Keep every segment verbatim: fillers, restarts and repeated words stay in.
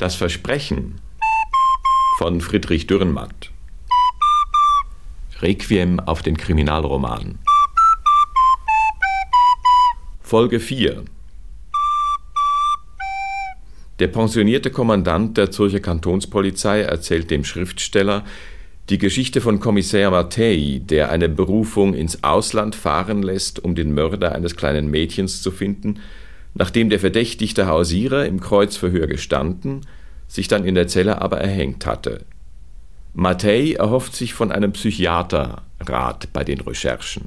Das Versprechen von Friedrich Dürrenmatt. Requiem auf den Kriminalroman. Folge vier. Der pensionierte Kommandant der Zürcher Kantonspolizei erzählt dem Schriftsteller die Geschichte von Kommissär Mattei, der eine Berufung ins Ausland fahren lässt, um den Mörder eines kleinen Mädchens zu finden, nachdem der verdächtigte Hausierer im Kreuzverhör gestanden, sich dann in der Zelle aber erhängt hatte. Mattei erhofft sich von einem Psychiater Rat bei den Recherchen.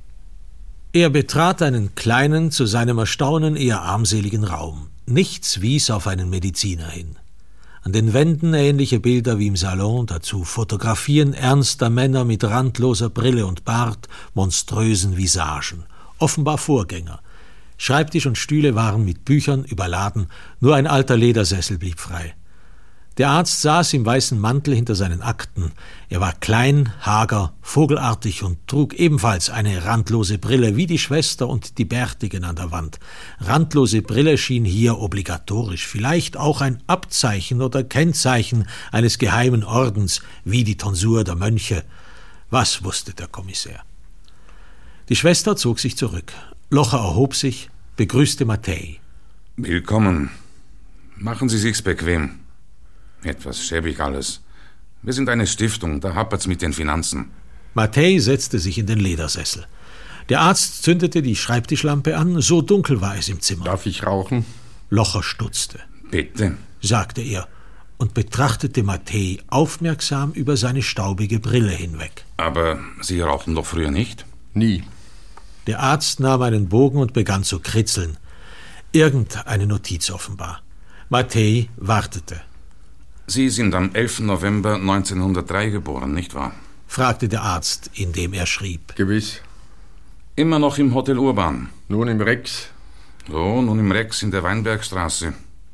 Er betrat einen kleinen, zu seinem Erstaunen eher armseligen Raum. Nichts wies auf einen Mediziner hin. An den Wänden ähnliche Bilder wie im Salon, dazu Fotografien ernster Männer mit randloser Brille und Bart, monströsen Visagen, offenbar Vorgänger. Schreibtisch und Stühle waren mit Büchern überladen, nur ein alter Ledersessel blieb frei. Der Arzt saß im weißen Mantel hinter seinen Akten. Er war klein, hager, vogelartig und trug ebenfalls eine randlose Brille, wie die Schwester und die Bärtigen an der Wand. Randlose Brille schien hier obligatorisch, vielleicht auch ein Abzeichen oder Kennzeichen eines geheimen Ordens, wie die Tonsur der Mönche. Was wusste der Kommissär? Die Schwester zog sich zurück. Locher erhob sich, begrüßte Mattei. Willkommen. Machen Sie sich's bequem. Etwas schäbig alles. Wir sind eine Stiftung, da hapert's mit den Finanzen. Mattei setzte sich in den Ledersessel. Der Arzt zündete die Schreibtischlampe an, so dunkel war es im Zimmer. Darf ich rauchen? Locher stutzte. Bitte, sagte er und betrachtete Mattei aufmerksam über seine staubige Brille hinweg. Aber Sie rauchten doch früher nicht? Nie. Der Arzt nahm einen Bogen und begann zu kritzeln. Irgendeine Notiz offenbar. Mattei wartete. Sie sind am elften November neunzehnhundertdrei geboren, nicht wahr? Fragte der Arzt, indem er schrieb. Gewiss. Immer noch im Hotel Urban? Nun im Rex. So, nun im Rex in der Weinbergstraße.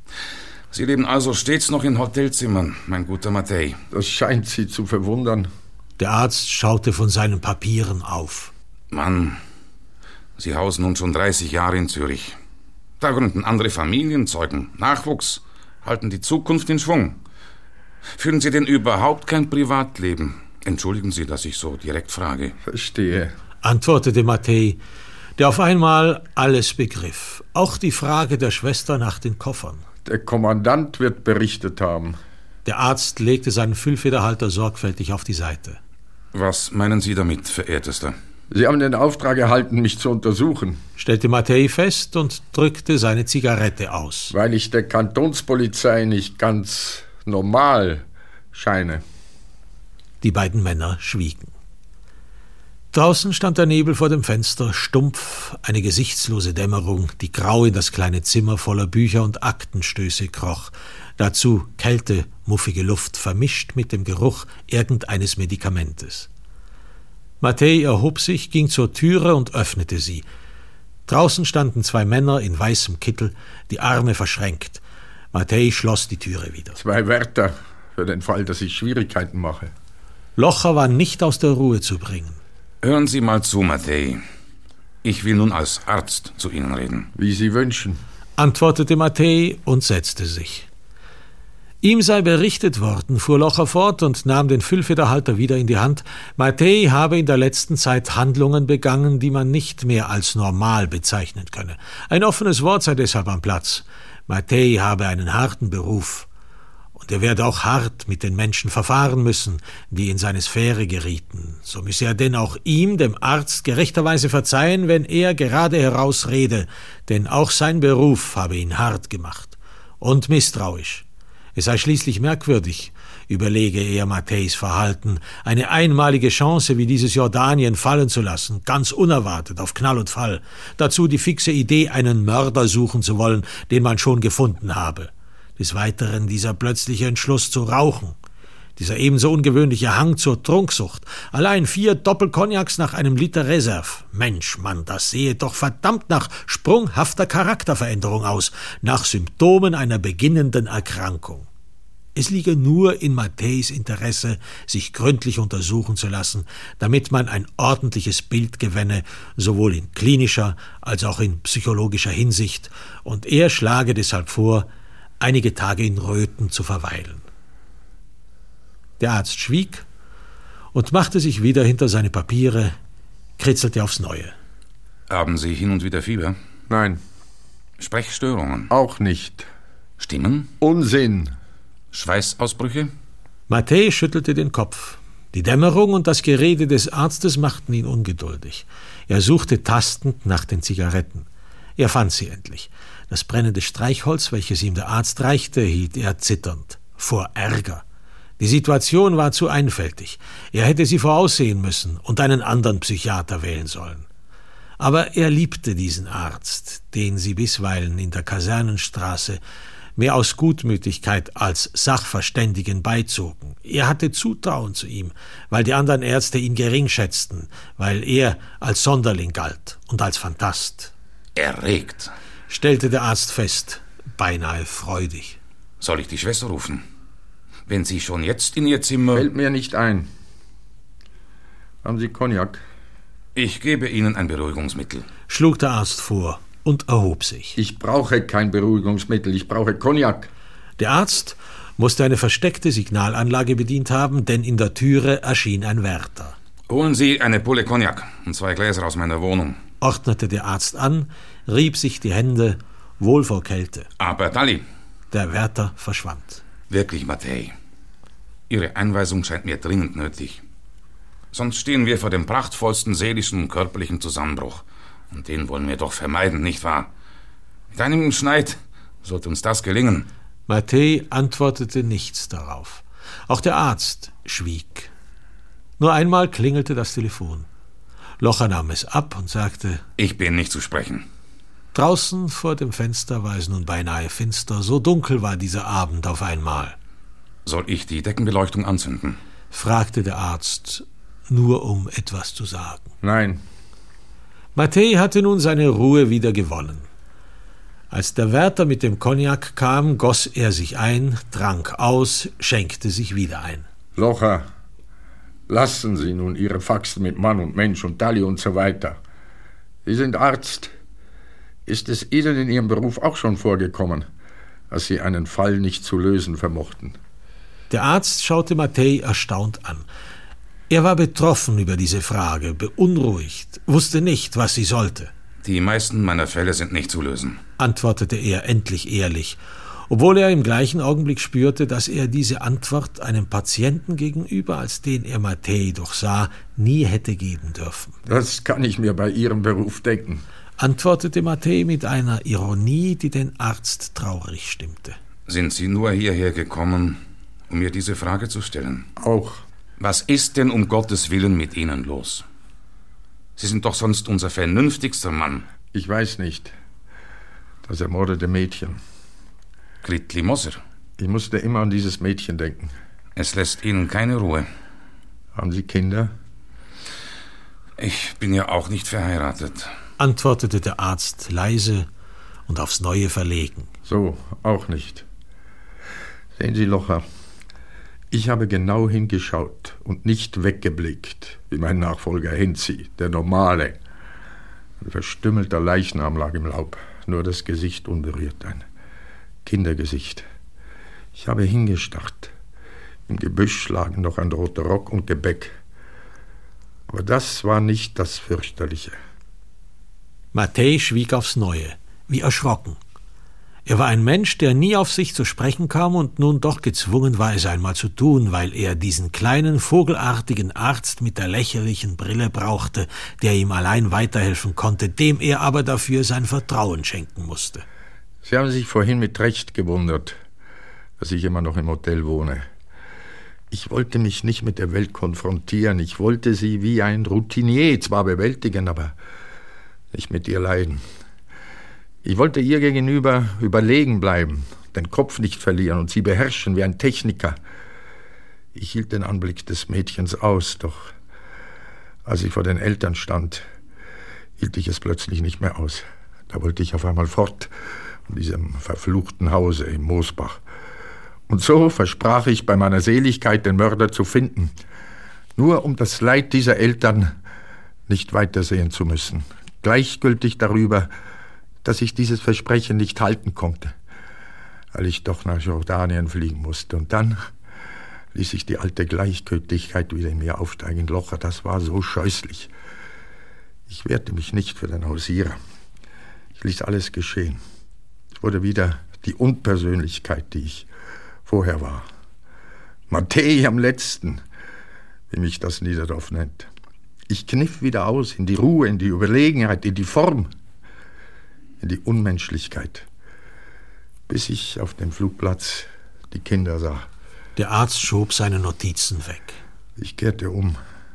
Sie leben also stets noch in Hotelzimmern, mein guter Mattei. Das scheint Sie zu verwundern. Der Arzt schaute von seinen Papieren auf. Mann, Sie hausen nun schon dreißig Jahre in Zürich. Da gründen andere Familien, zeugen Nachwuchs, halten die Zukunft in Schwung. Führen Sie denn überhaupt kein Privatleben? Entschuldigen Sie, dass ich so direkt frage. Verstehe, antwortete Mattei, der auf einmal alles begriff. Auch die Frage der Schwester nach den Koffern. Der Kommandant wird berichtet haben. Der Arzt legte seinen Füllfederhalter sorgfältig auf die Seite. Was meinen Sie damit, verehrtester? Sie haben den Auftrag erhalten, mich zu untersuchen, stellte Mattei fest und drückte seine Zigarette aus. Weil ich der Kantonspolizei nicht ganz normal scheine. Die beiden Männer schwiegen. Draußen stand der Nebel vor dem Fenster, stumpf, eine gesichtslose Dämmerung, die grau in das kleine Zimmer voller Bücher und Aktenstöße kroch. Dazu Kälte, muffige Luft, vermischt mit dem Geruch irgendeines Medikamentes. Mattei erhob sich, ging zur Türe und öffnete sie. Draußen standen zwei Männer in weißem Kittel, die Arme verschränkt. Mattei schloss die Türe wieder. Zwei Wärter, für den Fall, dass ich Schwierigkeiten mache. Locher war nicht aus der Ruhe zu bringen. Hören Sie mal zu, Mattei. Ich will nun als Arzt zu Ihnen reden. Wie Sie wünschen, antwortete Mattei und setzte sich. Ihm sei berichtet worden, fuhr Locher fort und nahm den Füllfederhalter wieder in die Hand, Mattei habe in der letzten Zeit Handlungen begangen, die man nicht mehr als normal bezeichnen könne. Ein offenes Wort sei deshalb am Platz. Mattei habe einen harten Beruf. Und er werde auch hart mit den Menschen verfahren müssen, die in seine Sphäre gerieten. So müsse er denn auch ihm, dem Arzt, gerechterweise verzeihen, wenn er gerade heraus rede, denn auch sein Beruf habe ihn hart gemacht. Und misstrauisch. Es sei schließlich merkwürdig, überlege er Matteis Verhalten, eine einmalige Chance wie dieses Jordanien fallen zu lassen, ganz unerwartet, auf Knall und Fall. Dazu die fixe Idee, einen Mörder suchen zu wollen, den man schon gefunden habe. Des Weiteren dieser plötzliche Entschluss zu rauchen, dieser ebenso ungewöhnliche Hang zur Trunksucht, allein vier Doppelcognacs nach einem Liter Reserve. Mensch, Mann, das sehe doch verdammt nach sprunghafter Charakterveränderung aus, nach Symptomen einer beginnenden Erkrankung. Es liege nur in Matteis Interesse, sich gründlich untersuchen zu lassen, damit man ein ordentliches Bild gewänne, sowohl in klinischer als auch in psychologischer Hinsicht, und er schlage deshalb vor, einige Tage in Röthen zu verweilen. Der Arzt schwieg und machte sich wieder hinter seine Papiere, kritzelte aufs Neue. Haben Sie hin und wieder Fieber? Nein. Sprechstörungen? Auch nicht. Stimmen? Unsinn. Schweißausbrüche? Mattei schüttelte den Kopf. Die Dämmerung und das Gerede des Arztes machten ihn ungeduldig. Er suchte tastend nach den Zigaretten. Er fand sie endlich. Das brennende Streichholz, welches ihm der Arzt reichte, hielt er zitternd. Vor Ärger. Die Situation war zu einfältig. Er hätte sie voraussehen müssen und einen anderen Psychiater wählen sollen. Aber er liebte diesen Arzt, den sie bisweilen in der Kasernenstraße mehr aus Gutmütigkeit als Sachverständigen beizogen. Er hatte Zutrauen zu ihm, weil die anderen Ärzte ihn gering schätzten, weil er als Sonderling galt und als Phantast. Erregt, stellte der Arzt fest, beinahe freudig. Soll ich die Schwester rufen? Wenn Sie schon jetzt in Ihr Zimmer... Fällt mir nicht ein. Haben Sie Cognac? Ich gebe Ihnen ein Beruhigungsmittel, schlug der Arzt vor und erhob sich. Ich brauche kein Beruhigungsmittel, ich brauche Cognac. Der Arzt musste eine versteckte Signalanlage bedient haben, denn in der Türe erschien ein Wärter. Holen Sie eine Pulle Cognac und zwei Gläser aus meiner Wohnung, ordnete der Arzt an, rieb sich die Hände, wohl vor Kälte. Aber Dalli. Der Wärter verschwand. Wirklich, Mattei. Ihre Einweisung scheint mir dringend nötig. Sonst stehen wir vor dem prachtvollsten seelischen und körperlichen Zusammenbruch. Und den wollen wir doch vermeiden, nicht wahr? Mit einem Schneid sollte uns das gelingen. Mattei antwortete nichts darauf. Auch der Arzt schwieg. Nur einmal klingelte das Telefon. Locher nahm es ab und sagte: Ich bin nicht zu sprechen. Draußen vor dem Fenster war es nun beinahe finster, so dunkel war dieser Abend auf einmal. Soll ich die Deckenbeleuchtung anzünden? Fragte der Arzt, nur um etwas zu sagen. Nein. Mattei hatte nun seine Ruhe wieder gewonnen. Als der Wärter mit dem Cognac kam, goss er sich ein, trank aus, schenkte sich wieder ein. Locher, lassen Sie nun Ihre Faxen mit Mann und Mensch und Dalli und so weiter. Sie sind Arzt. Ist es Ihnen in Ihrem Beruf auch schon vorgekommen, dass Sie einen Fall nicht zu lösen vermochten? Der Arzt schaute Mattei erstaunt an. Er war betroffen über diese Frage, beunruhigt, wusste nicht, was sie sollte. Die meisten meiner Fälle sind nicht zu lösen, antwortete er endlich ehrlich, obwohl er im gleichen Augenblick spürte, dass er diese Antwort einem Patienten gegenüber, als den er Mattei durchsah, nie hätte geben dürfen. Das kann ich mir bei Ihrem Beruf denken, antwortete Mattei mit einer Ironie, die den Arzt traurig stimmte. Sind Sie nur hierher gekommen, um mir diese Frage zu stellen? Auch. Was ist denn um Gottes Willen mit Ihnen los? Sie sind doch sonst unser vernünftigster Mann. Ich weiß nicht. Das ermordete Mädchen. Gritli Moser. Ich musste immer an dieses Mädchen denken. Es lässt Ihnen keine Ruhe. Haben Sie Kinder? Ich bin ja auch nicht verheiratet, antwortete der Arzt leise und aufs Neue verlegen. So, auch nicht. Sehen Sie, Locher, ich habe genau hingeschaut und nicht weggeblickt, wie mein Nachfolger Hinzi, der Normale. Ein verstümmelter Leichnam lag im Laub, nur das Gesicht unberührt, ein Kindergesicht. Ich habe hingestarrt. Im Gebüsch lagen noch ein roter Rock und Gebäck. Aber das war nicht das Fürchterliche. Mattei schwieg aufs Neue, wie erschrocken. Er war ein Mensch, der nie auf sich zu sprechen kam und nun doch gezwungen war, es einmal zu tun, weil er diesen kleinen, vogelartigen Arzt mit der lächerlichen Brille brauchte, der ihm allein weiterhelfen konnte, dem er aber dafür sein Vertrauen schenken musste. Sie haben sich vorhin mit Recht gewundert, dass ich immer noch im Hotel wohne. Ich wollte mich nicht mit der Welt konfrontieren. Ich wollte sie wie ein Routinier zwar bewältigen, aber nicht mit ihr leiden. Ich wollte ihr gegenüber überlegen bleiben, den Kopf nicht verlieren und sie beherrschen wie ein Techniker. Ich hielt den Anblick des Mädchens aus, doch als ich vor den Eltern stand, hielt ich es plötzlich nicht mehr aus. Da wollte ich auf einmal fort von diesem verfluchten Hause im Moosbach. Und so versprach ich bei meiner Seligkeit, den Mörder zu finden, nur um das Leid dieser Eltern nicht weitersehen zu müssen, gleichgültig darüber, dass ich dieses Versprechen nicht halten konnte. weil ich doch nach Jordanien fliegen musste. Und dann ließ ich die alte Gleichgültigkeit wieder in mir aufsteigen. Locher, das war so scheußlich. Ich wehrte mich nicht für den Hausierer. Ich ließ alles geschehen. Es wurde wieder die Unpersönlichkeit, die ich vorher war. Mattei am letzten, wie mich das Niederdorf nennt. Ich kniff wieder aus in die Ruhe, in die Überlegenheit, in die Form, in die Unmenschlichkeit, bis ich auf dem Flugplatz die Kinder sah. Der Arzt schob seine Notizen weg. Ich kehrte um.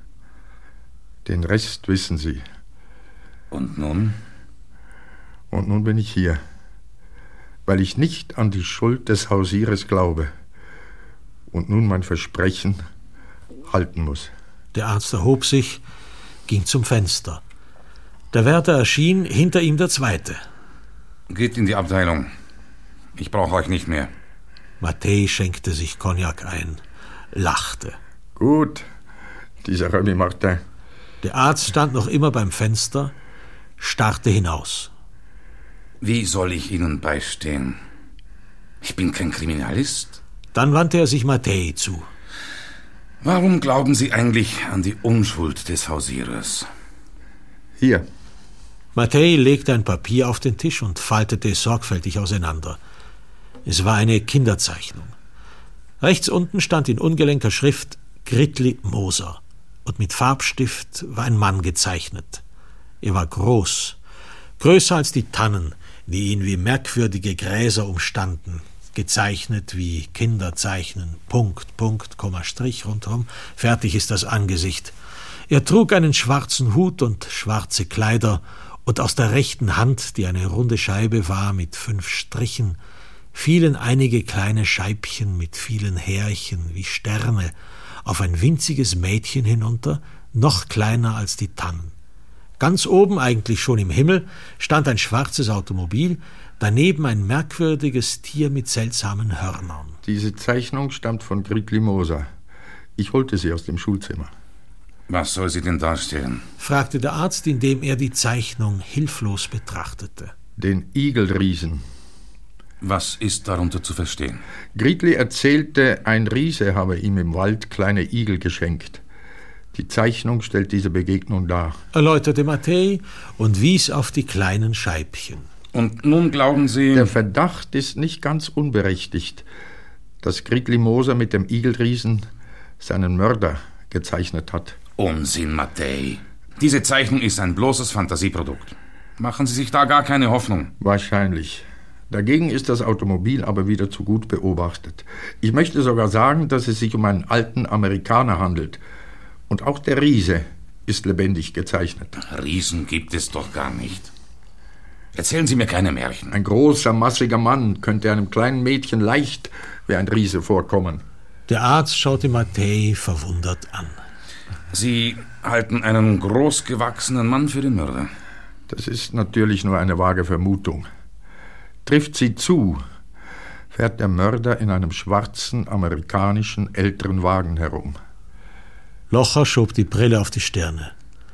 Den Rest wissen Sie. Und nun? Und nun bin ich hier, weil ich nicht an die Schuld des Hausieres glaube und nun mein Versprechen halten muss. Der Arzt erhob sich, ging zum Fenster. Der Wärter erschien, hinter ihm der Zweite. Geht in die Abteilung. Ich brauche euch nicht mehr. Mattei schenkte sich Cognac ein, lachte. Gut, dieser Remy Martin. Der Arzt stand noch immer beim Fenster, starrte hinaus. Wie soll ich Ihnen beistehen? Ich bin kein Kriminalist. Dann wandte er sich Mattei zu. Warum glauben Sie eigentlich an die Unschuld des Hausierers? Hier. Mattei legte ein Papier auf den Tisch und faltete es sorgfältig auseinander. Es war eine Kinderzeichnung. Rechts unten stand in ungelenker Schrift Gritli Moser und mit Farbstift war ein Mann gezeichnet. Er war groß, größer als die Tannen, die ihn wie merkwürdige Gräser umstanden, gezeichnet wie Kinder zeichnen, Punkt, Punkt, Komma, Strich rundherum, fertig ist das Angesicht. Er trug einen schwarzen Hut und schwarze Kleider, und aus der rechten Hand, die eine runde Scheibe war mit fünf Strichen, fielen einige kleine Scheibchen mit vielen Härchen wie Sterne auf ein winziges Mädchen hinunter, noch kleiner als die Tannen. Ganz oben, eigentlich schon im Himmel, stand ein schwarzes Automobil, daneben ein merkwürdiges Tier mit seltsamen Hörnern. Diese Zeichnung stammt von Gritli Moser. Ich holte sie aus dem Schulzimmer. Was soll sie denn darstellen? Fragte der Arzt, indem er die Zeichnung hilflos betrachtete. Den Igelriesen. Was ist darunter zu verstehen? Gritli erzählte, ein Riese habe ihm im Wald kleine Igel geschenkt. Die Zeichnung stellt diese Begegnung dar, erläuterte Mattei und wies auf die kleinen Scheibchen. Und nun glauben Sie... Der Verdacht ist nicht ganz unberechtigt, dass Gritli Moser mit dem Igelriesen seinen Mörder gezeichnet hat. Unsinn, Mattei. Diese Zeichnung ist ein bloßes Fantasieprodukt. Machen Sie sich da gar keine Hoffnung. Wahrscheinlich. Dagegen ist das Automobil aber wieder zu gut beobachtet. Ich möchte sogar sagen, dass es sich um einen alten Amerikaner handelt. Und auch der Riese ist lebendig gezeichnet. Riesen gibt es doch gar nicht. Erzählen Sie mir keine Märchen. Ein großer, massiger Mann könnte einem kleinen Mädchen leicht wie ein Riese vorkommen. Der Arzt schaute Mattei verwundert an. Sie halten einen großgewachsenen Mann für den Mörder? Das ist natürlich nur eine vage Vermutung. Trifft sie zu, fährt der Mörder in einem schwarzen, amerikanischen, älteren Wagen herum. Locher schob die Brille auf die Stirne.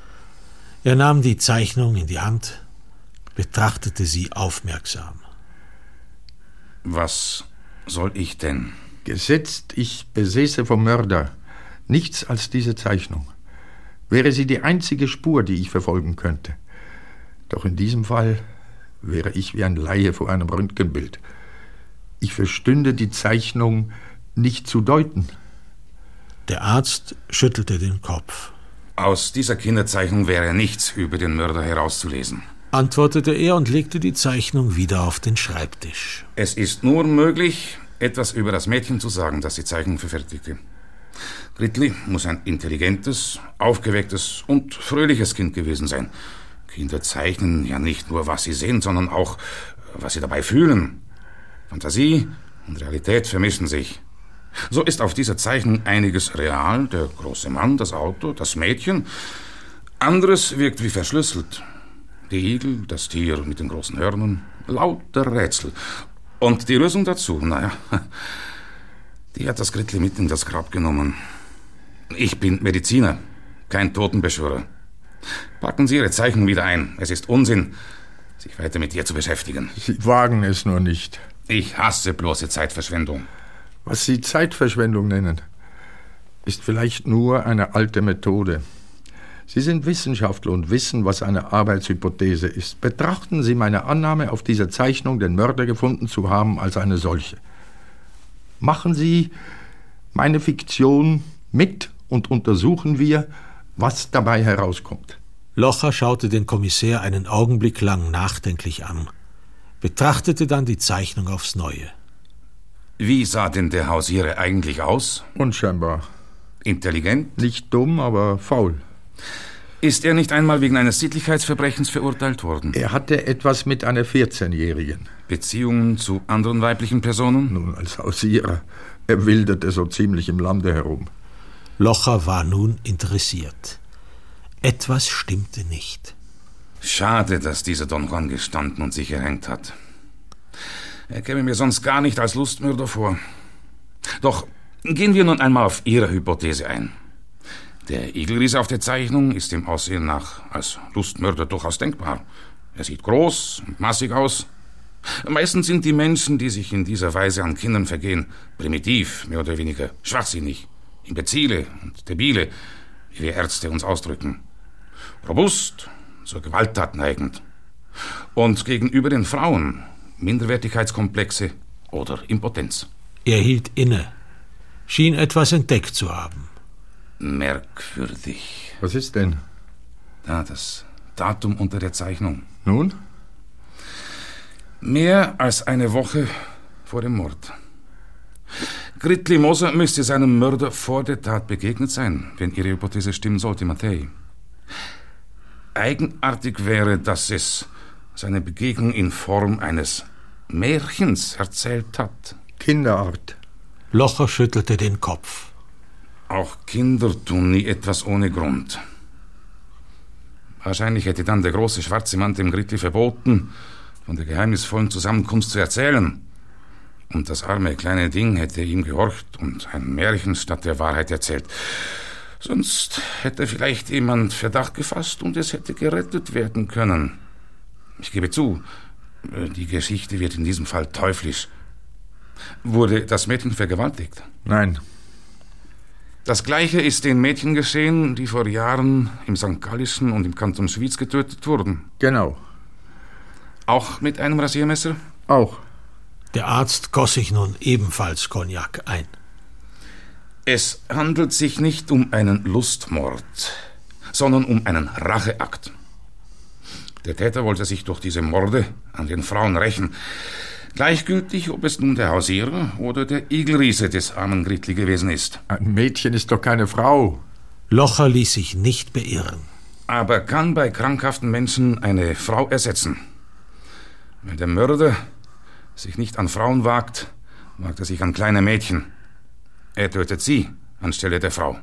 Er nahm die Zeichnung in die Hand, betrachtete sie aufmerksam. Was soll ich denn? Gesetzt, ich besäße vom Mörder nichts als diese Zeichnung, wäre sie die einzige Spur, die ich verfolgen könnte. Doch in diesem Fall wäre ich wie ein Laie vor einem Röntgenbild. Ich verstünde die Zeichnung nicht zu deuten. Der Arzt schüttelte den Kopf. Aus dieser Kinderzeichnung wäre nichts über den Mörder herauszulesen, antwortete er und legte die Zeichnung wieder auf den Schreibtisch. Es ist nur möglich, etwas über das Mädchen zu sagen, das die Zeichnung verfertigte. Gritli muss ein intelligentes, aufgewecktes und fröhliches Kind gewesen sein. Kinder zeichnen ja nicht nur, was sie sehen, sondern auch, was sie dabei fühlen. Fantasie und Realität vermischen sich. So ist auf dieser Zeichnung einiges real, der große Mann, das Auto, das Mädchen. Anderes wirkt wie verschlüsselt. Die Igel, das Tier mit den großen Hörnern, lauter Rätsel. Und die Lösung dazu, naja, die hat das Gritli mit in das Grab genommen. Ich bin Mediziner, kein Totenbeschwörer. Packen Sie Ihre Zeichnung wieder ein. Es ist Unsinn, sich weiter mit ihr zu beschäftigen. Sie wagen es nur nicht. Ich hasse bloße Zeitverschwendung. Was Sie Zeitverschwendung nennen, ist vielleicht nur eine alte Methode. Sie sind Wissenschaftler und wissen, was eine Arbeitshypothese ist. Betrachten Sie meine Annahme, auf dieser Zeichnung den Mörder gefunden zu haben, als eine solche. Machen Sie meine Fiktion mit und untersuchen wir, was dabei herauskommt. Locher schaute den Kommissär einen Augenblick lang nachdenklich an, betrachtete dann die Zeichnung aufs Neue. Wie sah denn der Hausierer eigentlich aus? Unscheinbar. Intelligent? Nicht dumm, aber faul. Ist er nicht einmal wegen eines Sittlichkeitsverbrechens verurteilt worden? Er hatte etwas mit einer vierzehnjährigen. Beziehungen zu anderen weiblichen Personen? Nun, als Hausierer. Er wilderte so ziemlich im Lande herum. Locher war nun interessiert. Etwas stimmte nicht. Schade, dass dieser Don Juan gestanden und sich erhängt hat. Er käme mir sonst gar nicht als Lustmörder vor. Doch gehen wir nun einmal auf Ihre Hypothese ein. Der Igelriese auf der Zeichnung ist dem Aussehen nach als Lustmörder durchaus denkbar. Er sieht groß und massig aus. Meistens sind die Menschen, die sich in dieser Weise an Kindern vergehen, primitiv, mehr oder weniger schwachsinnig, imbezile und debile, wie wir Ärzte uns ausdrücken. Robust, zur Gewalttat neigend. Und gegenüber den Frauen Minderwertigkeitskomplexe oder Impotenz. Er hielt inne, schien etwas entdeckt zu haben. Merkwürdig. Was ist denn? Da, das Datum unter der Zeichnung. Nun? Mehr als eine Woche vor dem Mord. Gritli Moser müsste seinem Mörder vor der Tat begegnet sein, wenn Ihre Hypothese stimmen sollte, Mattei. Eigenartig wäre, dass es seine Begegnung in Form eines Märchens erzählt hat. Kinderart. Locher schüttelte den Kopf. Auch Kinder tun nie etwas ohne Grund. Wahrscheinlich hätte dann der große schwarze Mann dem Gritli verboten, von der geheimnisvollen Zusammenkunft zu erzählen. Und das arme kleine Ding hätte ihm gehorcht und ein Märchen statt der Wahrheit erzählt. Sonst hätte vielleicht jemand Verdacht gefasst und es hätte gerettet werden können. Ich gebe zu, die Geschichte wird in diesem Fall teuflisch. Wurde das Mädchen vergewaltigt? Nein. Das Gleiche ist den Mädchen geschehen, die vor Jahren im Sankt Gallischen und im Kanton Schwyz getötet wurden. Genau. Auch mit einem Rasiermesser? Auch. Der Arzt goss sich nun ebenfalls Cognac ein. Es handelt sich nicht um einen Lustmord, sondern um einen Racheakt. Der Täter wollte sich durch diese Morde an den Frauen rächen. Gleichgültig, ob es nun der Hausierer oder der Igelriese des armen Gritli gewesen ist. Ein Mädchen ist doch keine Frau. Locher ließ sich nicht beirren. Aber kann bei krankhaften Menschen eine Frau ersetzen. Wenn der Mörder sich nicht an Frauen wagt, wagt er sich an kleine Mädchen. Er tötet sie anstelle der Frau.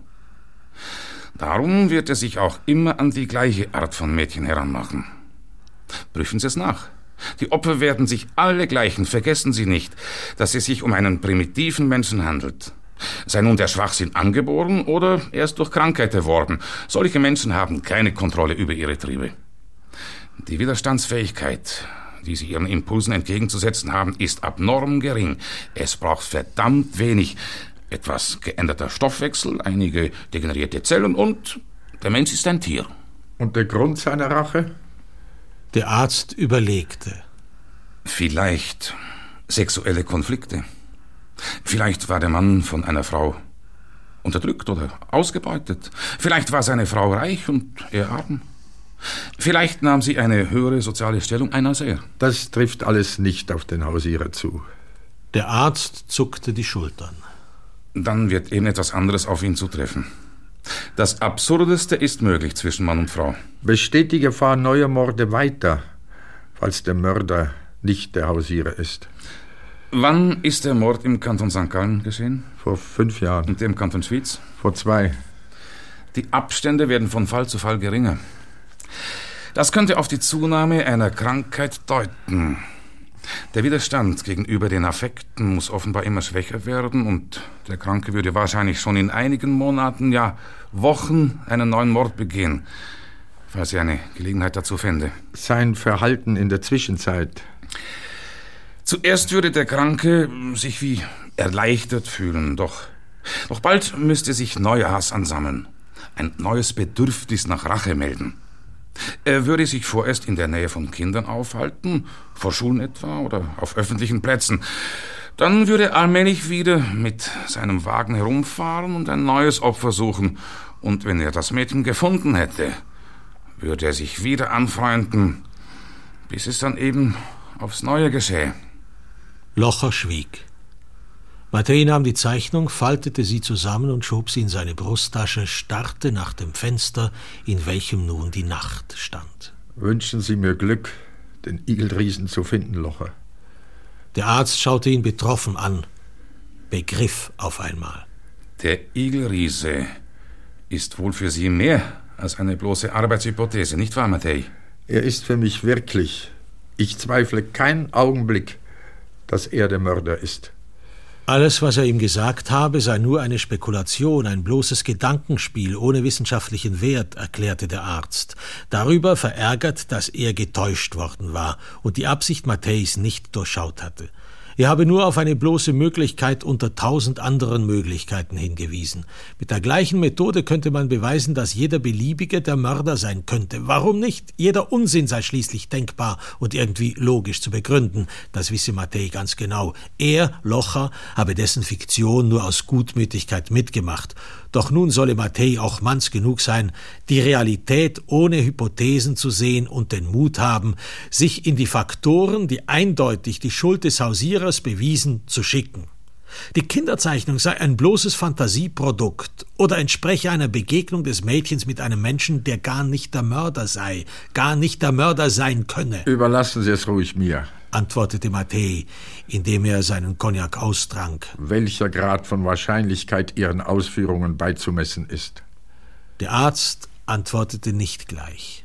Darum wird er sich auch immer an die gleiche Art von Mädchen heranmachen. Prüfen Sie es nach. Die Opfer werden sich alle gleichen. Vergessen Sie nicht, dass es sich um einen primitiven Menschen handelt. Sei nun der Schwachsinn angeboren oder erst durch Krankheit erworben. Solche Menschen haben keine Kontrolle über ihre Triebe. Die Widerstandsfähigkeit, die sie ihren Impulsen entgegenzusetzen haben, ist abnorm gering. Es braucht verdammt wenig. Etwas geänderter Stoffwechsel, einige degenerierte Zellen und der Mensch ist ein Tier. Und der Grund seiner Rache? Der Arzt überlegte. Vielleicht sexuelle Konflikte. Vielleicht war der Mann von einer Frau unterdrückt oder ausgebeutet. Vielleicht war seine Frau reich und er arm. Vielleicht nahm sie eine höhere soziale Stellung ein als er. Das trifft alles nicht auf den Hausierer zu. Der Arzt zuckte die Schultern. Dann wird eben etwas anderes auf ihn zutreffen. Das Absurdeste ist möglich zwischen Mann und Frau. Besteht die Gefahr neuer Morde weiter, falls der Mörder nicht der Hausierer ist? Wann ist der Mord im Kanton Sankt Gallen geschehen? Vor fünf Jahren. Und im Kanton Schwyz? Vor zwei. Die Abstände werden von Fall zu Fall geringer. Das könnte auf die Zunahme einer Krankheit deuten. Der Widerstand gegenüber den Affekten muss offenbar immer schwächer werden und der Kranke würde wahrscheinlich schon in einigen Monaten, ja Wochen einen neuen Mord begehen, falls er eine Gelegenheit dazu fände. Sein Verhalten in der Zwischenzeit? Zuerst würde der Kranke sich wie erleichtert fühlen, doch, doch bald müsste sich neuer Hass ansammeln, ein neues Bedürfnis nach Rache melden. Er würde sich vorerst in der Nähe von Kindern aufhalten, vor Schulen etwa oder auf öffentlichen Plätzen. Dann würde er allmählich wieder mit seinem Wagen herumfahren und ein neues Opfer suchen. Und wenn er das Mädchen gefunden hätte, würde er sich wieder anfreunden, bis es dann eben aufs Neue geschehe. Locher schwieg. Mattei nahm die Zeichnung, faltete sie zusammen und schob sie in seine Brusttasche, starrte nach dem Fenster, in welchem nun die Nacht stand. Wünschen Sie mir Glück, den Igelriesen zu finden, Locher. Der Arzt schaute ihn betroffen an, begriff auf einmal. Der Igelriese ist wohl für Sie mehr als eine bloße Arbeitshypothese, nicht wahr, Mattei? Er ist für mich wirklich. Ich zweifle keinen Augenblick, dass er der Mörder ist. Alles, was er ihm gesagt habe, sei nur eine Spekulation, ein bloßes Gedankenspiel ohne wissenschaftlichen Wert, erklärte der Arzt, darüber verärgert, dass er getäuscht worden war und die Absicht Matteis nicht durchschaut hatte. Er habe nur auf eine bloße Möglichkeit unter tausend anderen Möglichkeiten hingewiesen. Mit der gleichen Methode könnte man beweisen, dass jeder Beliebige der Mörder sein könnte. Warum nicht? Jeder Unsinn sei schließlich denkbar und irgendwie logisch zu begründen. Das wisse Mattei ganz genau. Er, Locher, habe dessen Fiktion nur aus Gutmütigkeit mitgemacht. Doch nun solle Mattei auch manns genug sein, die Realität ohne Hypothesen zu sehen und den Mut haben, sich in die Faktoren, die eindeutig die Schuld des Hausierers bewiesen, zu schicken. Die Kinderzeichnung sei ein bloßes Fantasieprodukt oder entspreche einer Begegnung des Mädchens mit einem Menschen, der gar nicht der Mörder sei, gar nicht der Mörder sein könne. Überlassen Sie es ruhig mir, antwortete Mattei, indem er seinen Cognac austrank. Welcher Grad von Wahrscheinlichkeit Ihren Ausführungen beizumessen ist. Der Arzt antwortete nicht gleich.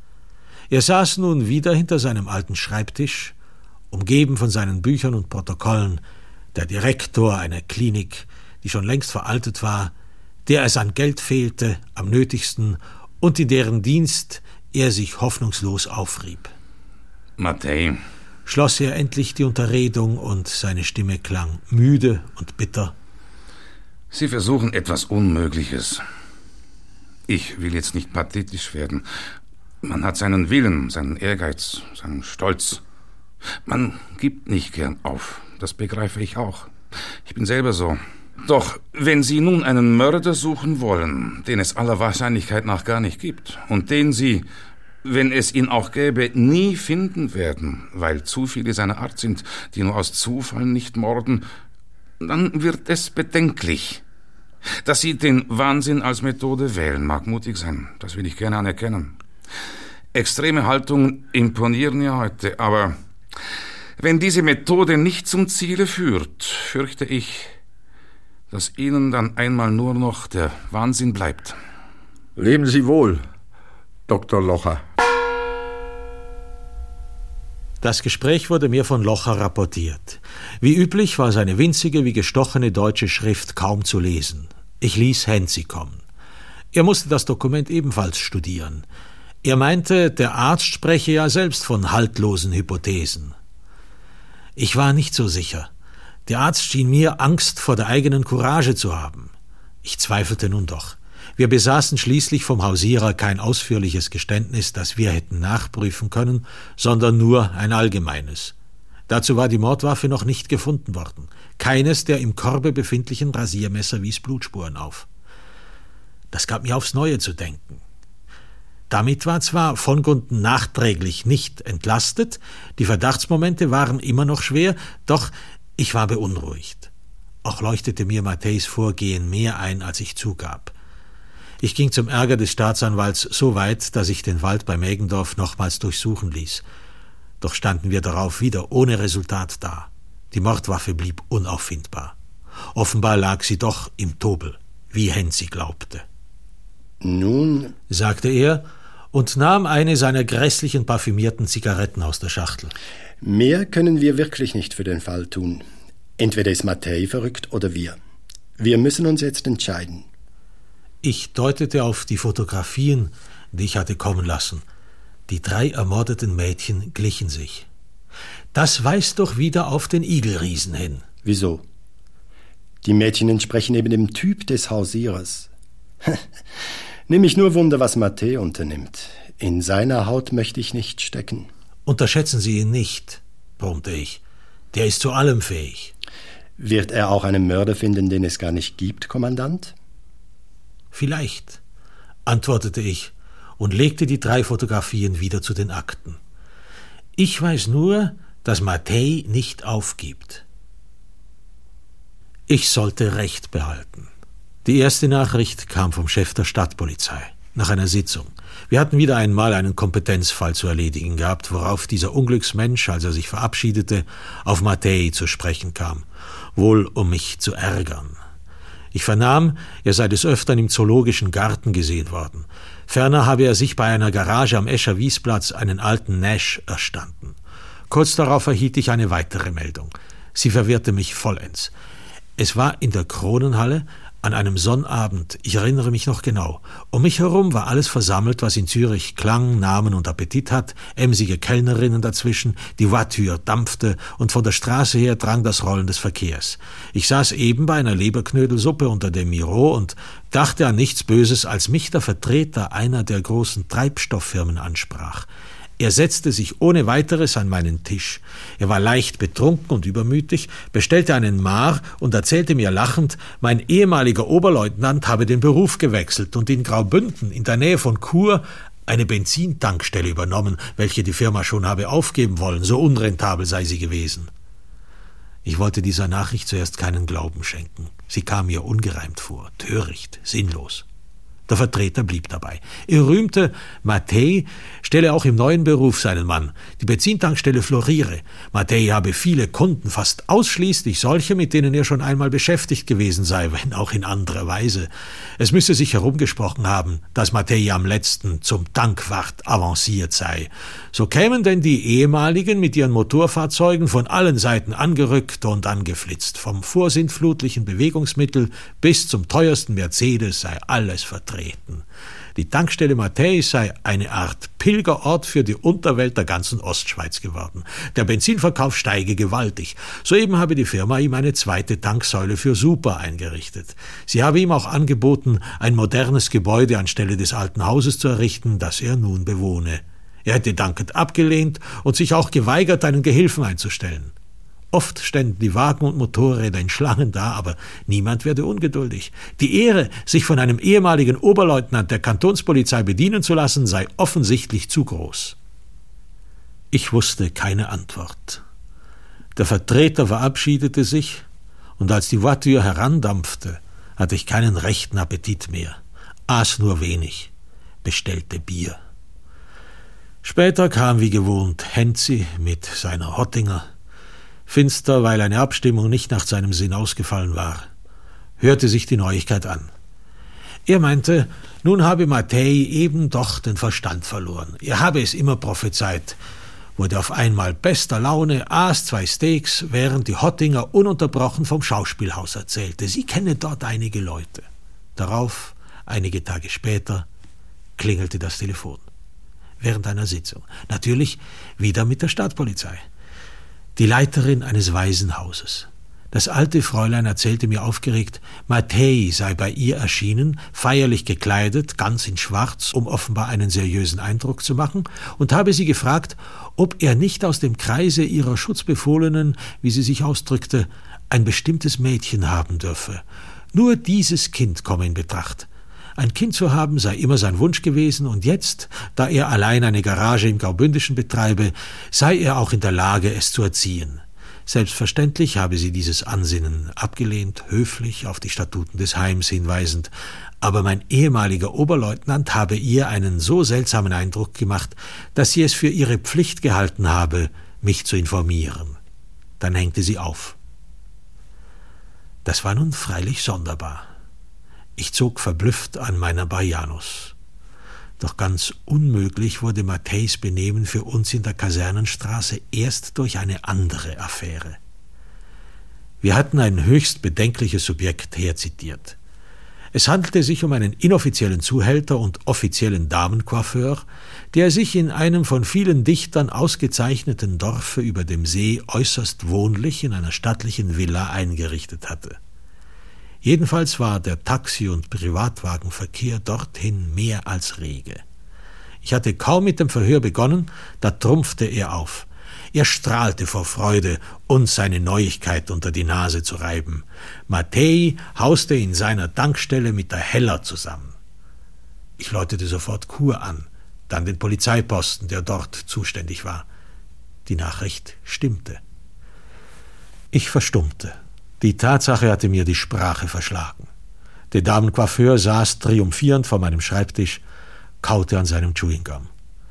Er saß nun wieder hinter seinem alten Schreibtisch, umgeben von seinen Büchern und Protokollen, der Direktor einer Klinik, die schon längst veraltet war, der es an Geld fehlte, am nötigsten, und in deren Dienst er sich hoffnungslos aufrieb. Mattei, schloss er endlich die Unterredung und seine Stimme klang müde und bitter. Sie versuchen etwas Unmögliches. Ich will jetzt nicht pathetisch werden. Man hat seinen Willen, seinen Ehrgeiz, seinen Stolz. Man gibt nicht gern auf, das begreife ich auch. Ich bin selber so. Doch wenn Sie nun einen Mörder suchen wollen, den es aller Wahrscheinlichkeit nach gar nicht gibt, und den Sie, wenn es ihn auch gäbe, nie finden werden, weil zu viele seiner Art sind, die nur aus Zufall nicht morden, dann wird es bedenklich. Dass Sie den Wahnsinn als Methode wählen, mag mutig sein, das will ich gerne anerkennen. Extreme Haltungen imponieren ja heute, aber wenn diese Methode nicht zum Ziele führt, fürchte ich, dass Ihnen dann einmal nur noch der Wahnsinn bleibt. Leben Sie wohl, Doktor Locher. Das Gespräch wurde mir von Locher rapportiert. Wie üblich war seine winzige, wie gestochene deutsche Schrift kaum zu lesen. Ich ließ Hänzi kommen. Er musste das Dokument ebenfalls studieren. Er meinte, der Arzt spreche ja selbst von haltlosen Hypothesen. Ich war nicht so sicher. Der Arzt schien mir Angst vor der eigenen Courage zu haben. Ich zweifelte nun doch. Wir besaßen schließlich vom Hausierer kein ausführliches Geständnis, das wir hätten nachprüfen können, sondern nur ein allgemeines. Dazu war die Mordwaffe noch nicht gefunden worden. Keines der im Korbe befindlichen Rasiermesser wies Blutspuren auf. Das gab mir aufs Neue zu denken. Damit war zwar von Gunten nachträglich nicht entlastet, die Verdachtsmomente waren immer noch schwer, doch ich war beunruhigt. Auch leuchtete mir Matteis Vorgehen mehr ein, als ich zugab. Ich ging zum Ärger des Staatsanwalts so weit, dass ich den Wald bei Mägendorf nochmals durchsuchen ließ. Doch standen wir darauf wieder ohne Resultat da. Die Mordwaffe blieb unauffindbar. Offenbar lag sie doch im Tobel, wie Hänzi glaubte. Nun, sagte er und nahm eine seiner grässlichen parfümierten Zigaretten aus der Schachtel. Mehr können wir wirklich nicht für den Fall tun. Entweder ist Mattei verrückt oder wir. Wir müssen uns jetzt entscheiden. Ich deutete auf die Fotografien, die ich hatte kommen lassen. Die drei ermordeten Mädchen glichen sich. Das weist doch wieder auf den Igelriesen hin. Wieso? Die Mädchen entsprechen eben dem Typ des Hausierers. Nimm mich nur Wunder, was Mattei unternimmt. In seiner Haut möchte ich nicht stecken. Unterschätzen Sie ihn nicht, brummte ich. Der ist zu allem fähig. Wird er auch einen Mörder finden, den es gar nicht gibt, Kommandant? Vielleicht, antwortete ich und legte die drei Fotografien wieder zu den Akten. Ich weiß nur, dass Mattei nicht aufgibt. Ich sollte Recht behalten. Die erste Nachricht kam vom Chef der Stadtpolizei, nach einer Sitzung. Wir hatten wieder einmal einen Kompetenzfall zu erledigen gehabt, worauf dieser Unglücksmensch, als er sich verabschiedete, auf Mattei zu sprechen kam, wohl um mich zu ärgern. Ich vernahm, er sei des Öfteren im Zoologischen Garten gesehen worden. Ferner habe er sich bei einer Garage am Escher Wiesplatz einen alten Nash erstanden. Kurz darauf erhielt ich eine weitere Meldung. Sie verwirrte mich vollends. Es war in der Kronenhalle an einem Sonnabend, ich erinnere mich noch genau. Um mich herum war alles versammelt, was in Zürich Klang, Namen und Appetit hat, emsige Kellnerinnen dazwischen, die Voiture dampfte und von der Straße her drang das Rollen des Verkehrs. Ich saß eben bei einer Leberknödelsuppe unter dem Miro und dachte an nichts Böses, als mich der Vertreter einer der großen Treibstofffirmen ansprach. Er setzte sich ohne weiteres an meinen Tisch. Er war leicht betrunken und übermütig, bestellte einen Maar und erzählte mir lachend, mein ehemaliger Oberleutnant habe den Beruf gewechselt und in Graubünden in der Nähe von Chur eine Benzintankstelle übernommen, welche die Firma schon habe aufgeben wollen, so unrentabel sei sie gewesen. Ich wollte dieser Nachricht zuerst keinen Glauben schenken. Sie kam mir ungereimt vor, töricht, sinnlos. Der Vertreter blieb dabei. Er rühmte, Mattei stelle auch im neuen Beruf seinen Mann. Die Benzintankstelle floriere. Mattei habe viele Kunden, fast ausschließlich solche, mit denen er schon einmal beschäftigt gewesen sei, wenn auch in anderer Weise. Es müsse sich herumgesprochen haben, dass Mattei am letzten zum Tankwart avanciert sei. So kämen denn die ehemaligen mit ihren Motorfahrzeugen von allen Seiten angerückt und angeflitzt. Vom vorsintflutlichen Bewegungsmittel bis zum teuersten Mercedes sei alles vertreten. Die Tankstelle Mattei sei eine Art Pilgerort für die Unterwelt der ganzen Ostschweiz geworden. Der Benzinverkauf steige gewaltig. Soeben habe die Firma ihm eine zweite Tanksäule für Super eingerichtet. Sie habe ihm auch angeboten, ein modernes Gebäude anstelle des alten Hauses zu errichten, das er nun bewohne. Er hätte dankend abgelehnt und sich auch geweigert, einen Gehilfen einzustellen. Oft ständen die Wagen und Motorräder in Schlangen da, aber niemand werde ungeduldig. Die Ehre, sich von einem ehemaligen Oberleutnant der Kantonspolizei bedienen zu lassen, sei offensichtlich zu groß. Ich wusste keine Antwort. Der Vertreter verabschiedete sich, und als die Voiture herandampfte, hatte ich keinen rechten Appetit mehr, aß nur wenig, bestellte Bier. Später kam wie gewohnt Henzi mit seiner Hottinger, finster, weil eine Abstimmung nicht nach seinem Sinn ausgefallen war, hörte sich die Neuigkeit an. Er meinte, nun habe Mattei eben doch den Verstand verloren. Er habe es immer prophezeit, wurde auf einmal bester Laune, aß zwei Steaks, während die Hottinger ununterbrochen vom Schauspielhaus erzählte. Sie kenne dort einige Leute. Darauf, einige Tage später, klingelte das Telefon. Während einer Sitzung. Natürlich wieder mit der Stadtpolizei. Die Leiterin eines Waisenhauses. Das alte Fräulein erzählte mir aufgeregt, Mattei sei bei ihr erschienen, feierlich gekleidet, ganz in Schwarz, um offenbar einen seriösen Eindruck zu machen, und habe sie gefragt, ob er nicht aus dem Kreise ihrer Schutzbefohlenen, wie sie sich ausdrückte, ein bestimmtes Mädchen haben dürfe. Nur dieses Kind komme in Betracht. Ein Kind zu haben sei immer sein Wunsch gewesen, und jetzt, da er allein eine Garage im Graubündischen betreibe, sei er auch in der Lage, es zu erziehen. Selbstverständlich habe sie dieses Ansinnen abgelehnt, höflich auf die Statuten des Heims hinweisend, aber mein ehemaliger Oberleutnant habe ihr einen so seltsamen Eindruck gemacht, dass sie es für ihre Pflicht gehalten habe, mich zu informieren. Dann hängte sie auf. Das war nun freilich sonderbar. Ich zog verblüfft an meiner Baianus. Doch ganz unmöglich wurde Matteis Benehmen für uns in der Kasernenstraße erst durch eine andere Affäre. Wir hatten ein höchst bedenkliches Subjekt herzitiert. Es handelte sich um einen inoffiziellen Zuhälter und offiziellen Damencoiffeur, der sich in einem von vielen Dichtern ausgezeichneten Dorfe über dem See äußerst wohnlich in einer stattlichen Villa eingerichtet hatte. Jedenfalls war der Taxi- und Privatwagenverkehr dorthin mehr als rege. Ich hatte kaum mit dem Verhör begonnen, da trumpfte er auf. Er strahlte vor Freude, uns seine Neuigkeit unter die Nase zu reiben. Mattei hauste in seiner Tankstelle mit der Heller zusammen. Ich läutete sofort Chur an, dann den Polizeiposten, der dort zuständig war. Die Nachricht stimmte. Ich verstummte. Die Tatsache hatte mir die Sprache verschlagen. Der Damencoiffeur saß triumphierend vor meinem Schreibtisch, kaute an seinem Chewing-Gum.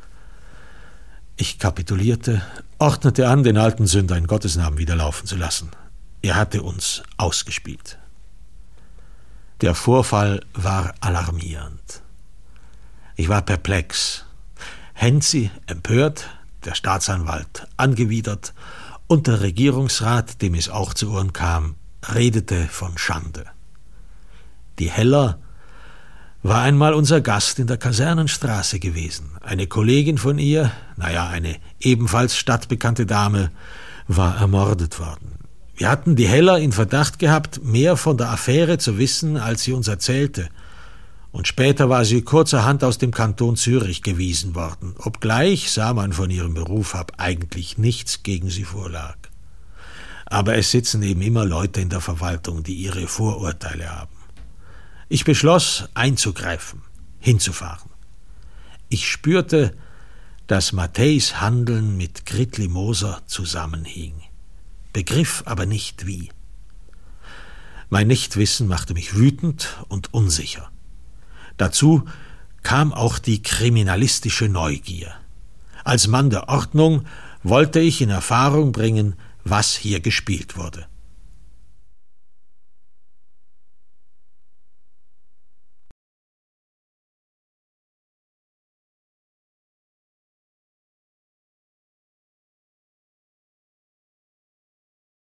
Ich kapitulierte, ordnete an, den alten Sünder in Gottes Namen wieder laufen zu lassen. Er hatte uns ausgespielt. Der Vorfall war alarmierend. Ich war perplex. Henzi empört, der Staatsanwalt angewidert und der Regierungsrat, dem es auch zu Ohren kam, redete von Schande. Die Heller war einmal unser Gast in der Kasernenstraße gewesen. Eine Kollegin von ihr, naja, eine ebenfalls stadtbekannte Dame, war ermordet worden. Wir hatten die Heller in Verdacht gehabt, mehr von der Affäre zu wissen, als sie uns erzählte. Und später war sie kurzerhand aus dem Kanton Zürich gewiesen worden, obgleich, sah man von ihrem Beruf ab, eigentlich nichts gegen sie vorlag. Aber es sitzen eben immer Leute in der Verwaltung, die ihre Vorurteile haben. Ich beschloss, einzugreifen, hinzufahren. Ich spürte, dass Matteis Handeln mit Gritli Moser zusammenhing, begriff aber nicht wie. Mein Nichtwissen machte mich wütend und unsicher. Dazu kam auch die kriminalistische Neugier. Als Mann der Ordnung wollte ich in Erfahrung bringen, was hier gespielt wurde.